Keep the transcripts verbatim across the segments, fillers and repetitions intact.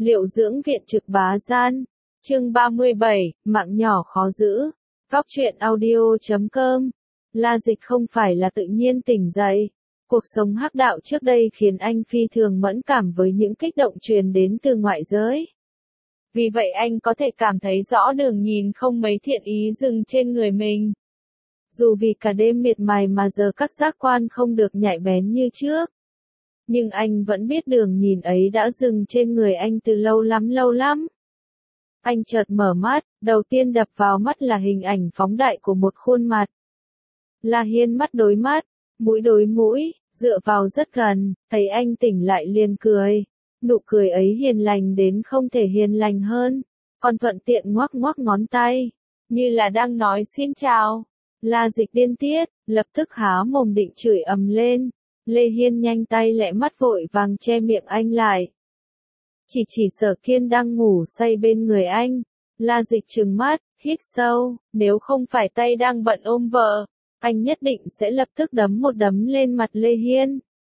Liệu dưỡng viện trực bá gian. Chương ba mươi bảy, mạng nhỏ khó giữ. Góc truyện audio chấm com. La Dịch không phải là tự nhiên tỉnh dậy. Cuộc sống hắc đạo trước đây khiến anh phi thường mẫn cảm với những kích động truyền đến từ ngoại giới. Vì vậy anh có thể cảm thấy rõ đường nhìn không mấy thiện ý dừng trên người mình. Dù vì cả đêm miệt mài mà giờ các giác quan không được nhạy bén như trước. Nhưng anh vẫn biết đường nhìn ấy đã dừng trên người anh từ lâu lắm lâu lắm. Anh chợt mở mắt, đầu tiên đập vào mắt là hình ảnh phóng đại của một khuôn mặt. La Hiên mắt đối mắt, mũi đối mũi, dựa vào rất gần, thấy anh tỉnh lại liền cười. Nụ cười ấy hiền lành đến không thể hiền lành hơn, còn thuận tiện ngoắc ngoắc ngón tay, như là đang nói xin chào. La Dịch điên tiết, lập tức há mồm định chửi ầm lên. Lê Hiên nhanh tay lẹ mắt vội vàng che miệng anh lại. Chỉ chỉ Sở Kiên đang ngủ say bên người anh. La Dịch trừng mắt, hít sâu, nếu không phải tay đang bận ôm vợ, anh nhất định sẽ lập tức đấm một đấm lên mặt Lê Hiên.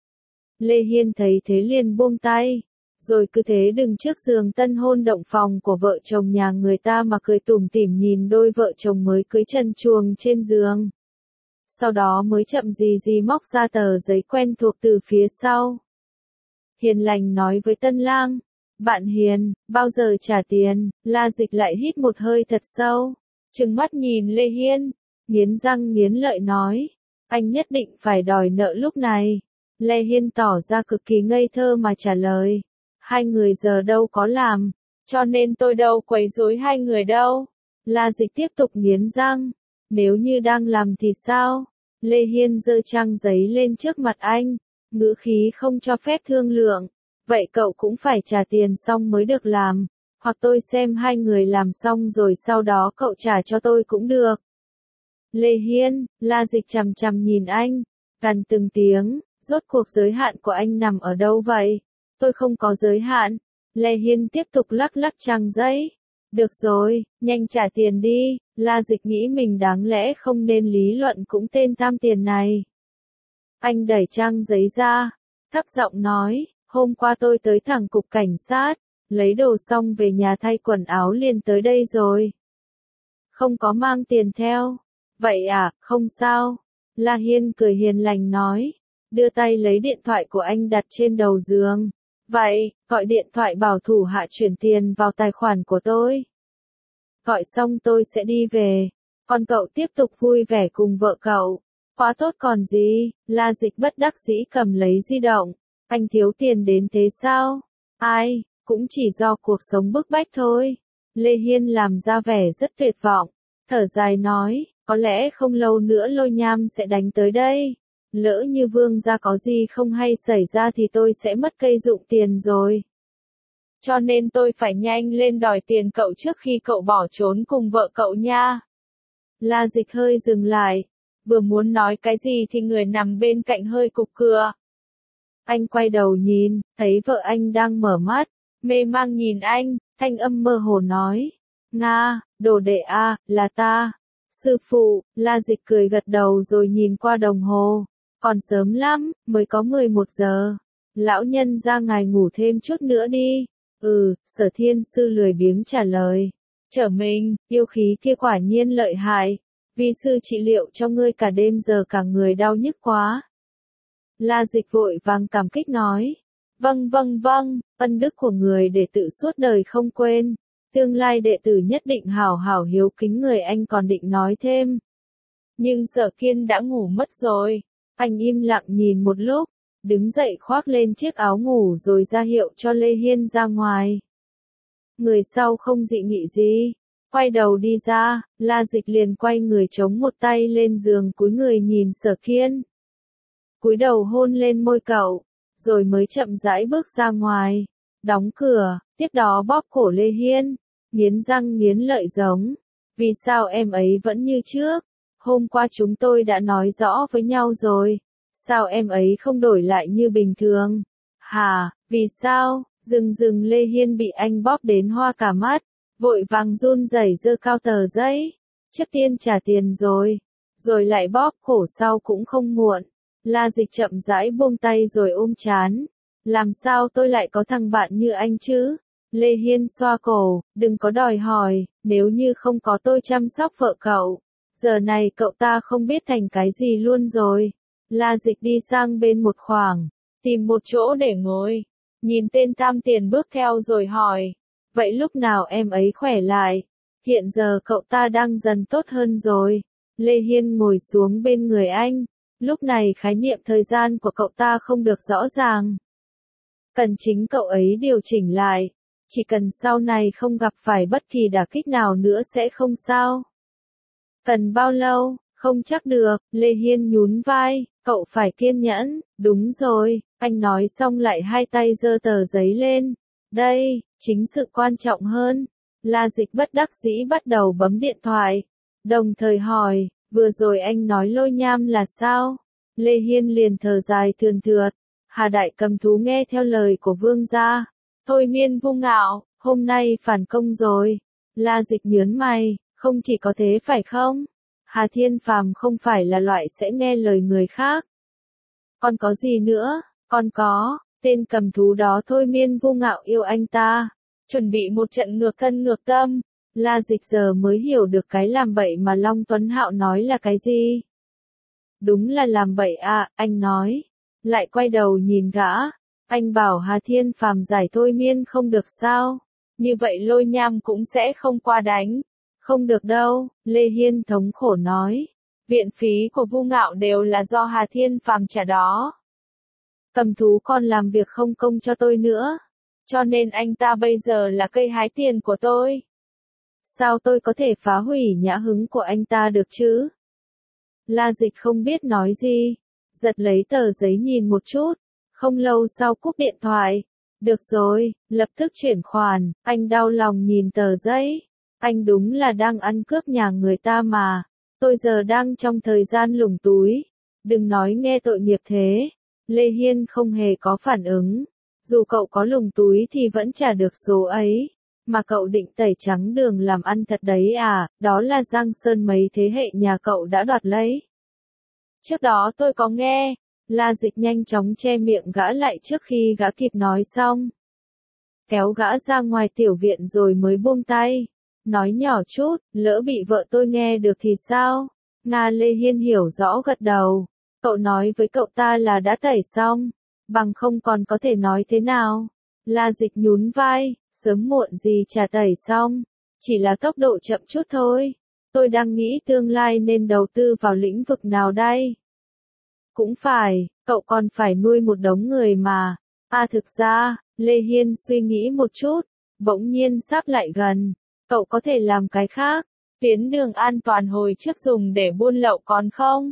Lê Hiên thấy thế liền buông tay, rồi cứ thế đứng trước giường tân hôn động phòng của vợ chồng nhà người ta mà cười tủm tỉm nhìn đôi vợ chồng mới cưới trần truồng trên giường. Sau đó mới chậm gì gì móc ra tờ giấy quen thuộc từ phía sau. Hiền lành nói với tân lang, bạn Hiền, bao giờ trả tiền? La Dịch lại hít một hơi thật sâu, trừng mắt nhìn Lê Hiên, nghiến răng nghiến lợi nói, anh nhất định phải đòi nợ lúc này. Lê Hiên tỏ ra cực kỳ ngây thơ mà trả lời, hai người giờ đâu có làm, cho nên tôi đâu quấy rối hai người đâu. La Dịch tiếp tục nghiến răng, nếu như đang làm thì sao? Lê Hiên giơ trang giấy lên trước mặt anh, ngữ khí không cho phép thương lượng, vậy cậu cũng phải trả tiền xong mới được làm, hoặc tôi xem hai người làm xong rồi sau đó cậu trả cho tôi cũng được. Lê Hiên, La Dịch chằm chằm nhìn anh, gằn từng tiếng, rốt cuộc giới hạn của anh nằm ở đâu vậy? Tôi không có giới hạn. Lê Hiên tiếp tục lắc lắc trang giấy. Được rồi, nhanh trả tiền đi. La Dịch nghĩ mình đáng lẽ không nên lý luận cũng tên tham tiền này. Anh đẩy trang giấy ra, thấp giọng nói, hôm qua tôi tới thẳng cục cảnh sát, lấy đồ xong về nhà thay quần áo liền tới đây rồi. Không có mang tiền theo. Vậy à, không sao. La Hiên cười hiền lành nói, đưa tay lấy điện thoại của anh đặt trên đầu giường. Vậy, gọi điện thoại bảo thủ hạ chuyển tiền vào tài khoản của tôi. Gọi xong tôi sẽ đi về. Còn cậu tiếp tục vui vẻ cùng vợ cậu. Quá tốt còn gì. La Dịch bất đắc dĩ cầm lấy di động. Anh thiếu tiền đến thế sao? Ai, cũng chỉ do cuộc sống bức bách thôi. Lê Hiên làm ra vẻ rất tuyệt vọng. Thở dài nói, có lẽ không lâu nữa Lôi Nham sẽ đánh tới đây. Lỡ như Vương gia có gì không hay xảy ra thì tôi sẽ mất cây dụng tiền rồi. Cho nên tôi phải nhanh lên đòi tiền cậu trước khi cậu bỏ trốn cùng vợ cậu nha. La Dịch hơi dừng lại, vừa muốn nói cái gì thì người nằm bên cạnh hơi cục cựa. Anh quay đầu nhìn, thấy vợ anh đang mở mắt, mê mang nhìn anh, thanh âm mơ hồ nói, Nga, đồ đệ a, là ta. Sư phụ. La Dịch cười gật đầu rồi nhìn qua đồng hồ. Còn sớm lắm, mới có mười một giờ. Lão nhân ra ngài ngủ thêm chút nữa đi. Ừ, Sở Thiên Sư lười biếng trả lời. Trở mình, yêu khí kia quả nhiên lợi hại. Vi sư trị liệu cho ngươi cả đêm giờ cả người đau nhức quá. La Dịch vội vàng cảm kích nói. Vâng vâng vâng, ân đức của người đệ tử suốt đời không quên. Tương lai đệ tử nhất định hảo hảo hiếu kính người. Anh còn định nói thêm. Nhưng Sở Kiên đã ngủ mất rồi. Anh im lặng nhìn một lúc, đứng dậy khoác lên chiếc áo ngủ rồi ra hiệu cho Lê Hiên ra ngoài. Người sau không dị nghị gì, quay đầu đi ra, La Dịch liền quay người chống một tay lên giường cúi người nhìn Sở Kiên. Cúi đầu hôn lên môi cậu, rồi mới chậm rãi bước ra ngoài, đóng cửa, tiếp đó bóp cổ Lê Hiên, nghiến răng nghiến lợi giống. Vì sao em ấy vẫn như trước? Hôm qua chúng tôi đã nói rõ với nhau rồi. Sao em ấy không đổi lại như bình thường? Hà, vì sao? Dừng dừng Lê Hiên bị anh bóp đến hoa cả mắt. Vội vàng run rẩy giơ cao tờ giấy. Trước tiên trả tiền rồi. Rồi lại bóp cổ sau cũng không muộn. La Dịch chậm rãi buông tay rồi ôm chán. Làm sao tôi lại có thằng bạn như anh chứ? Lê Hiên xoa cổ, đừng có đòi hỏi, nếu như không có tôi chăm sóc vợ cậu, giờ này cậu ta không biết thành cái gì luôn rồi. La Dịch đi sang bên một khoảng, tìm một chỗ để ngồi, nhìn tên Tam Tiền bước theo rồi hỏi, vậy lúc nào em ấy khỏe lại? Hiện giờ cậu ta đang dần tốt hơn rồi. Lê Hiên ngồi xuống bên người anh, lúc này khái niệm thời gian của cậu ta không được rõ ràng. Cần chính cậu ấy điều chỉnh lại, chỉ cần sau này không gặp phải bất kỳ đả kích nào nữa sẽ không sao. Cần bao lâu? Không chắc được, Lê Hiên nhún vai, cậu phải kiên nhẫn, đúng rồi, anh nói xong lại hai tay giơ tờ giấy lên. Đây, chính sự quan trọng hơn. La Dịch bất đắc dĩ bắt đầu bấm điện thoại, đồng thời hỏi, vừa rồi anh nói Lôi Nham là sao? Lê Hiên liền thở dài thườn thượt, Hà Đại Cầm Thú nghe theo lời của vương gia, thôi miên Vu Ngạo, hôm nay phản công rồi. La Dịch nhớn mày, không chỉ có thế phải không? Hà Thiên Phàm không phải là loại sẽ nghe lời người khác. Còn có gì nữa? Còn có, tên cầm thú đó thôi miên Vu Ngạo yêu anh ta, chuẩn bị một trận ngược thân ngược tâm. La Dịch giờ mới hiểu được cái làm bậy mà Long Tuấn Hạo nói là cái gì. Đúng là làm bậy à, anh nói. Lại quay đầu nhìn gã, anh bảo Hà Thiên Phàm giải thôi miên không được sao? Như vậy Lôi Nham cũng sẽ không qua đánh. Không được đâu, Lê Hiên thống khổ nói. Viện phí của Vu Ngạo đều là do Hà Thiên Phàm trả đó. Cầm thú còn làm việc không công cho tôi nữa. Cho nên anh ta bây giờ là cây hái tiền của tôi. Sao tôi có thể phá hủy nhã hứng của anh ta được chứ? La Dịch không biết nói gì, giật lấy tờ giấy nhìn một chút, không lâu sau cúp điện thoại. Được rồi, lập tức chuyển khoản, anh đau lòng nhìn tờ giấy. Anh đúng là đang ăn cướp nhà người ta mà. Tôi giờ đang trong thời gian lủng túi. Đừng nói nghe tội nghiệp thế. Lê Hiên không hề có phản ứng. Dù cậu có lủng túi thì vẫn trả được số ấy. Mà cậu định tẩy trắng đường làm ăn thật đấy à, đó là Giang Sơn mấy thế hệ nhà cậu đã đoạt lấy. Trước đó tôi có nghe. La Dịch nhanh chóng che miệng gã lại trước khi gã kịp nói xong. Kéo gã ra ngoài tiểu viện rồi mới buông tay. Nói nhỏ chút, lỡ bị vợ tôi nghe được thì sao? Nga Lê Hiên hiểu rõ gật đầu. Cậu nói với cậu ta là đã tẩy xong. Bằng không còn có thể nói thế nào? La Dịch nhún vai, sớm muộn gì chả tẩy xong. Chỉ là tốc độ chậm chút thôi. Tôi đang nghĩ tương lai nên đầu tư vào lĩnh vực nào đây? Cũng phải, cậu còn phải nuôi một đống người mà. À thực ra, Lê Hiên suy nghĩ một chút, bỗng nhiên sắp lại gần. Cậu có thể làm cái khác, tuyến đường an toàn hồi trước dùng để buôn lậu còn không?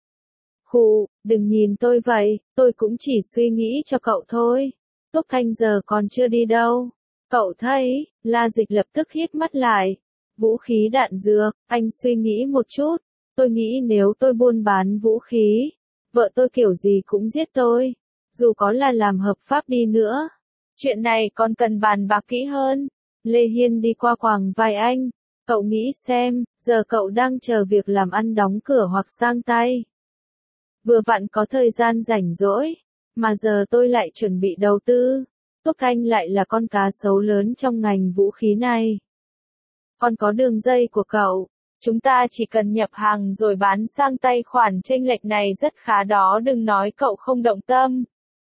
Khụ, đừng nhìn tôi vậy, tôi cũng chỉ suy nghĩ cho cậu thôi. Túc Thanh giờ còn chưa đi đâu. Cậu thấy, La Dịch lập tức hít mắt lại. Vũ khí đạn dược, anh suy nghĩ một chút. Tôi nghĩ nếu tôi buôn bán vũ khí, vợ tôi kiểu gì cũng giết tôi. Dù có là làm hợp pháp đi nữa. Chuyện này còn cần bàn bạc kỹ hơn. Lê Hiên đi qua quàng vai anh. Cậu nghĩ xem, giờ cậu đang chờ việc làm ăn đóng cửa hoặc sang tay. Vừa vặn có thời gian rảnh rỗi, mà giờ tôi lại chuẩn bị đầu tư. Túc Thanh lại là con cá sấu lớn trong ngành vũ khí này. Còn có đường dây của cậu, chúng ta chỉ cần nhập hàng rồi bán sang tay, khoản chênh lệch này rất khá đó, đừng nói cậu không động tâm.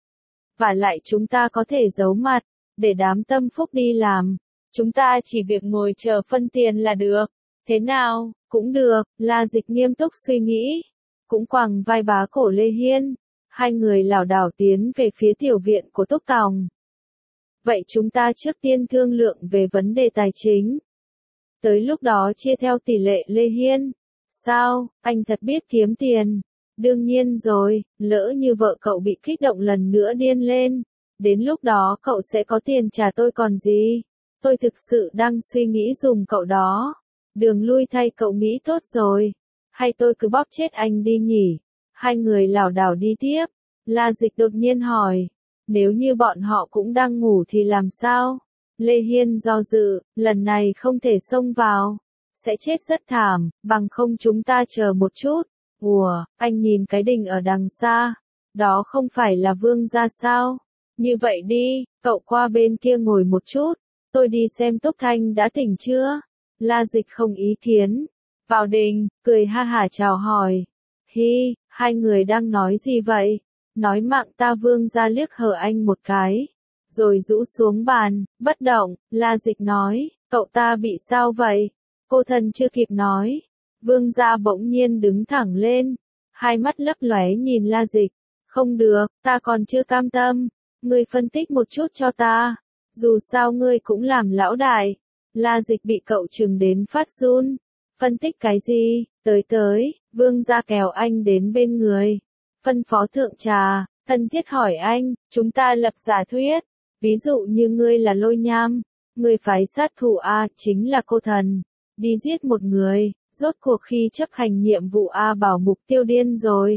Và lại chúng ta có thể giấu mặt, để đám tâm phúc đi làm. Chúng ta chỉ việc ngồi chờ phân tiền là được. Thế nào, cũng được, La Dịch nghiêm túc suy nghĩ. Cũng quàng vai bá cổ Lê Hiên. Hai người lảo đảo tiến về phía tiểu viện của Túc Tòng. Vậy chúng ta trước tiên thương lượng về vấn đề tài chính. Tới lúc đó chia theo tỷ lệ. Lê Hiên. Sao, anh thật biết kiếm tiền. Đương nhiên rồi, lỡ như vợ cậu bị kích động lần nữa điên lên. Đến lúc đó cậu sẽ có tiền trả tôi còn gì. Tôi thực sự đang suy nghĩ dùng cậu đó. Đường lui thay cậu nghĩ tốt rồi. Hay tôi cứ bóp chết anh đi nhỉ? Hai người lảo đảo đi tiếp. La Dịch đột nhiên hỏi. Nếu như bọn họ cũng đang ngủ thì làm sao? Lê Hiên do dự, lần này không thể xông vào. Sẽ chết rất thảm, bằng không chúng ta chờ một chút. Ủa, anh nhìn cái đình ở đằng xa. Đó không phải là vương gia sao? Như vậy đi, cậu qua bên kia ngồi một chút. tôi đi xem Túc Thanh đã tỉnh chưa? La Dịch không ý kiến. Vào đình, cười ha hả chào hỏi. Hi, hai người đang nói gì vậy? Nói mạng ta. Vương gia liếc hờ anh một cái. Rồi rũ xuống bàn, bất động. La Dịch nói, cậu ta bị sao vậy? Cô thần chưa kịp nói. Vương gia bỗng nhiên đứng thẳng lên. Hai mắt lấp lóe nhìn La Dịch. Không được, ta còn chưa cam tâm. Ngươi phân tích một chút cho ta. Dù sao ngươi cũng làm lão đại. La Dịch bị cậu trừng đến phát run. Phân tích cái gì? Tới tới, vương gia kéo anh đến bên người. Phân phó thượng trà, thân thiết hỏi anh, chúng ta lập giả thuyết. Ví dụ như ngươi là Lôi Nham, ngươi phái sát thủ A chính là cô thần. Đi giết một người, rốt cuộc khi chấp hành nhiệm vụ A bảo mục tiêu điên rồi.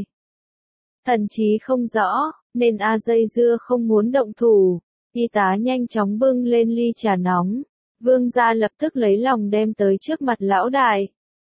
Thần chí không rõ, nên A dây dưa không muốn động thủ. Y tá nhanh chóng bưng lên ly trà nóng. Vương gia lập tức lấy lòng đem tới trước mặt lão đại.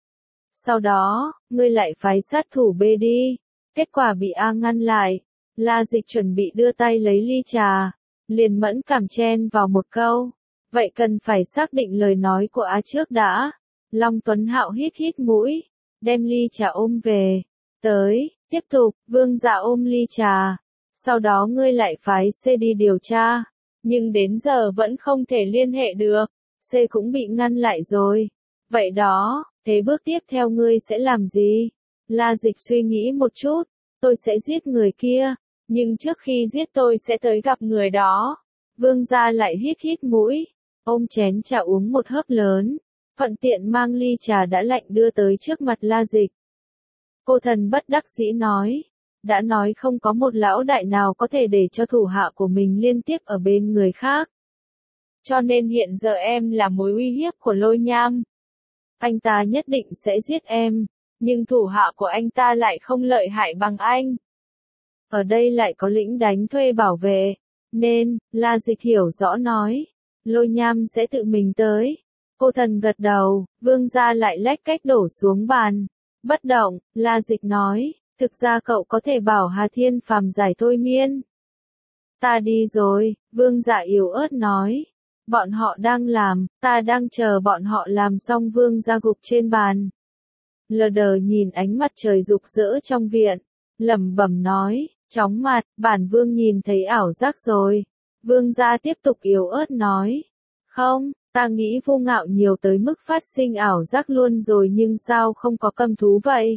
Sau đó, ngươi lại phái sát thủ B đi. Kết quả bị A ngăn lại. La Dịch chuẩn bị đưa tay lấy ly trà. Liền mẫn cảm chen vào một câu. Vậy cần phải xác định lời nói của A trước đã. Long Tuấn Hạo hít hít mũi. Đem ly trà ôm về. Tới, tiếp tục, vương gia ôm ly trà. Sau đó ngươi lại phái C đi điều tra. Nhưng đến giờ vẫn không thể liên hệ được. C cũng bị ngăn lại rồi. Vậy đó, thế bước tiếp theo ngươi sẽ làm gì? La Dịch suy nghĩ một chút. Tôi sẽ giết người kia. Nhưng trước khi giết tôi sẽ tới gặp người đó. Vương gia lại hít hít mũi. Ôm chén trà uống một hớp lớn. Thuận tiện mang ly trà đã lạnh đưa tới trước mặt La Dịch. Cô thần bất đắc dĩ nói. Đã nói không có một lão đại nào có thể để cho thủ hạ của mình liên tiếp ở bên người khác. Cho nên hiện giờ em là mối uy hiếp của Lôi Nham. Anh ta nhất định sẽ giết em, nhưng thủ hạ của anh ta lại không lợi hại bằng anh. Ở đây lại có lĩnh đánh thuê bảo vệ, nên, La Dịch hiểu rõ nói, Lôi Nham sẽ tự mình tới. Cô thần gật đầu, vương gia lại lách cách đổ xuống bàn. Bất động, La Dịch nói, thực ra cậu có thể bảo Hà Thiên Phàm giải thôi miên. Ta đi rồi, vương gia yếu ớt nói. Bọn họ đang làm, ta đang chờ bọn họ làm xong. Vương gia gục trên bàn. Lờ đờ nhìn ánh mặt trời rực rỡ trong viện. Lẩm bẩm nói, chóng mặt, bản vương nhìn thấy ảo giác rồi. Vương gia tiếp tục yếu ớt nói. Không, ta nghĩ Vô Ngạo nhiều tới mức phát sinh ảo giác luôn rồi nhưng sao không có cầm thú vậy?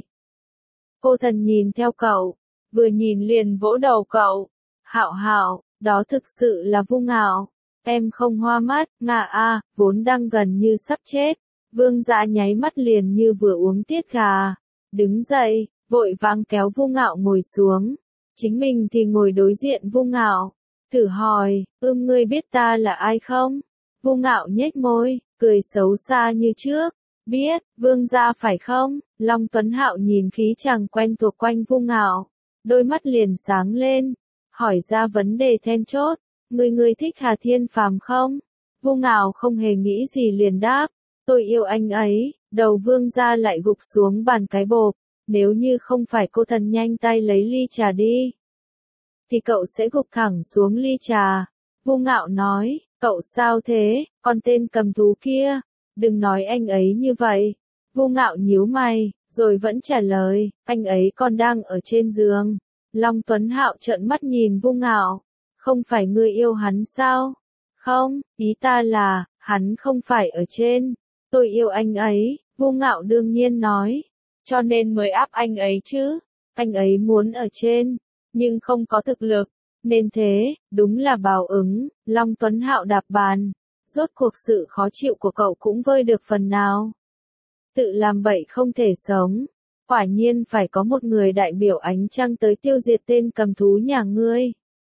Cô thần nhìn theo cậu, vừa nhìn liền vỗ đầu cậu. Hạo Hạo, đó thực sự là Vô Ngạo. Em không hoa mắt, ngà a, vốn đang gần như sắp chết. Vương gia nháy mắt liền như vừa uống tiết gà. Đứng dậy, vội vàng kéo Vô Ngạo ngồi xuống. Chính mình thì ngồi đối diện Vô Ngạo. Thử hỏi, ưm ngươi biết ta là ai không? Vô Ngạo nhếch môi, cười xấu xa như trước. Biết, vương gia phải không? Long Tuấn Hạo nhìn khí chàng quen thuộc quanh Vô Ngạo. Đôi mắt liền sáng lên. Hỏi ra vấn đề then chốt. Ngươi ngươi thích Hà Thiên Phàm không? Vô Ngạo không hề nghĩ gì liền đáp. Tôi yêu anh ấy. Đầu vương gia lại gục xuống bàn cái bộp. Nếu như không phải cô thần nhanh tay lấy ly trà đi. Thì cậu sẽ gục thẳng xuống ly trà. Vô Ngạo nói. Cậu sao thế, con tên cầm thú kia? Đừng nói anh ấy như vậy. Vô Ngạo nhíu mày, rồi vẫn trả lời. Anh ấy còn đang ở trên giường. Long Tuấn Hạo trợn mắt nhìn Vô Ngạo. Không phải ngươi yêu hắn sao? Không, ý ta là, hắn không phải ở trên. Tôi yêu anh ấy, Vô Ngạo đương nhiên nói. Cho nên mới áp anh ấy chứ. Anh ấy muốn ở trên, nhưng không có thực lực. Nên thế, đúng là báo ứng. Long Tuấn Hạo đạp bàn. Rốt cuộc sự khó chịu của cậu cũng vơi được phần nào. Tự làm bậy không thể sống. Quả nhiên phải có một người đại biểu ánh trăng tới tiêu diệt tên cầm thú nhà ngươi.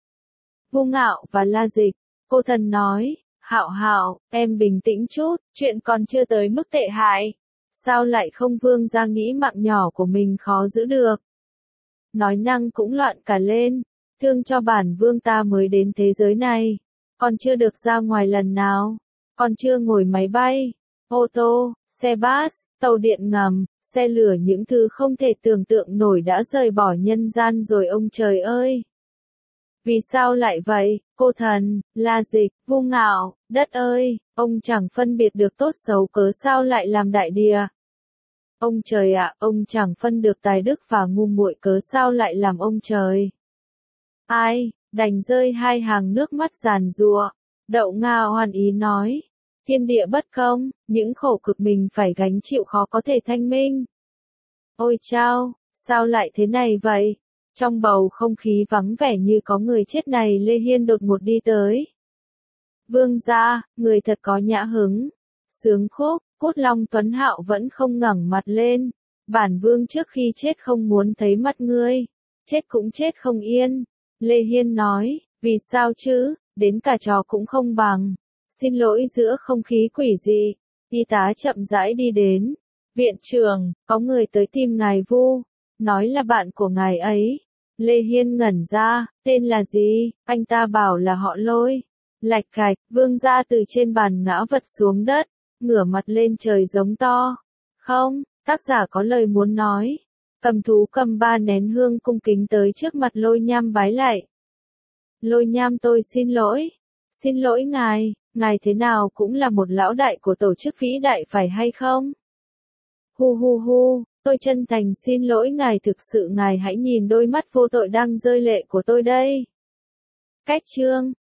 Vô Ngạo và La Dịch. Cô thần nói, Hạo Hạo, em bình tĩnh chút, chuyện còn chưa tới mức tệ hại. Sao lại không? Vương gia nghĩ mạng nhỏ của mình khó giữ được. Nói năng cũng loạn cả lên. Thương cho bản vương ta mới đến thế giới này. Còn chưa được ra ngoài lần nào. Còn chưa ngồi máy bay, ô tô, xe bus, tàu điện ngầm, xe lửa, những thứ không thể tưởng tượng nổi đã rời bỏ nhân gian rồi ông trời ơi. Vì sao lại vậy? Cô thần, La Dịch, Vô Ngạo, đất ơi. Ông chẳng phân biệt được tốt xấu cớ sao lại làm đại địa. Ông trời ạ, ông chẳng phân được tài đức và ngu muội cớ sao lại làm ông trời. Ai, đành rơi hai hàng nước mắt giàn giụa. Đậu Nga oan ý nói. Thiên địa bất công, những khổ cực mình phải gánh chịu khó có thể thanh minh. Ôi chao, sao lại thế này vậy? Trong bầu không khí vắng vẻ như có người chết này, Lê Hiên đột ngột đi tới. Vương gia, người thật có nhã hứng. Sướng khúc, Cốt Long Tuấn Hạo vẫn không ngẩng mặt lên. Bản vương trước khi chết không muốn thấy mắt ngươi. Chết cũng chết không yên. Lê Hiên nói, vì sao chứ, đến cả trò cũng không bằng. Xin lỗi. Giữa không khí quỷ dị, y tá chậm rãi đi đến. Viện trưởng, có người tới tìm ngài Vu, nói là bạn của ngài ấy. Lê Hiên ngẩn ra, tên là gì? Anh ta bảo là họ Lôi. Lạch cạch, vương gia từ trên bàn ngã vật xuống đất, ngửa mặt lên trời giống to. Không, tác giả có lời muốn nói. Cầm thú cầm ba nén hương cung kính tới trước mặt Lôi Nham bái lạy. Lôi Nham, tôi xin lỗi. Xin lỗi ngài, ngài thế nào cũng là một lão đại của tổ chức vĩ đại phải hay không? Hu hu hu, tôi chân thành xin lỗi ngài, thực sự ngài hãy nhìn đôi mắt vô tội đang rơi lệ của tôi đây. Cách chương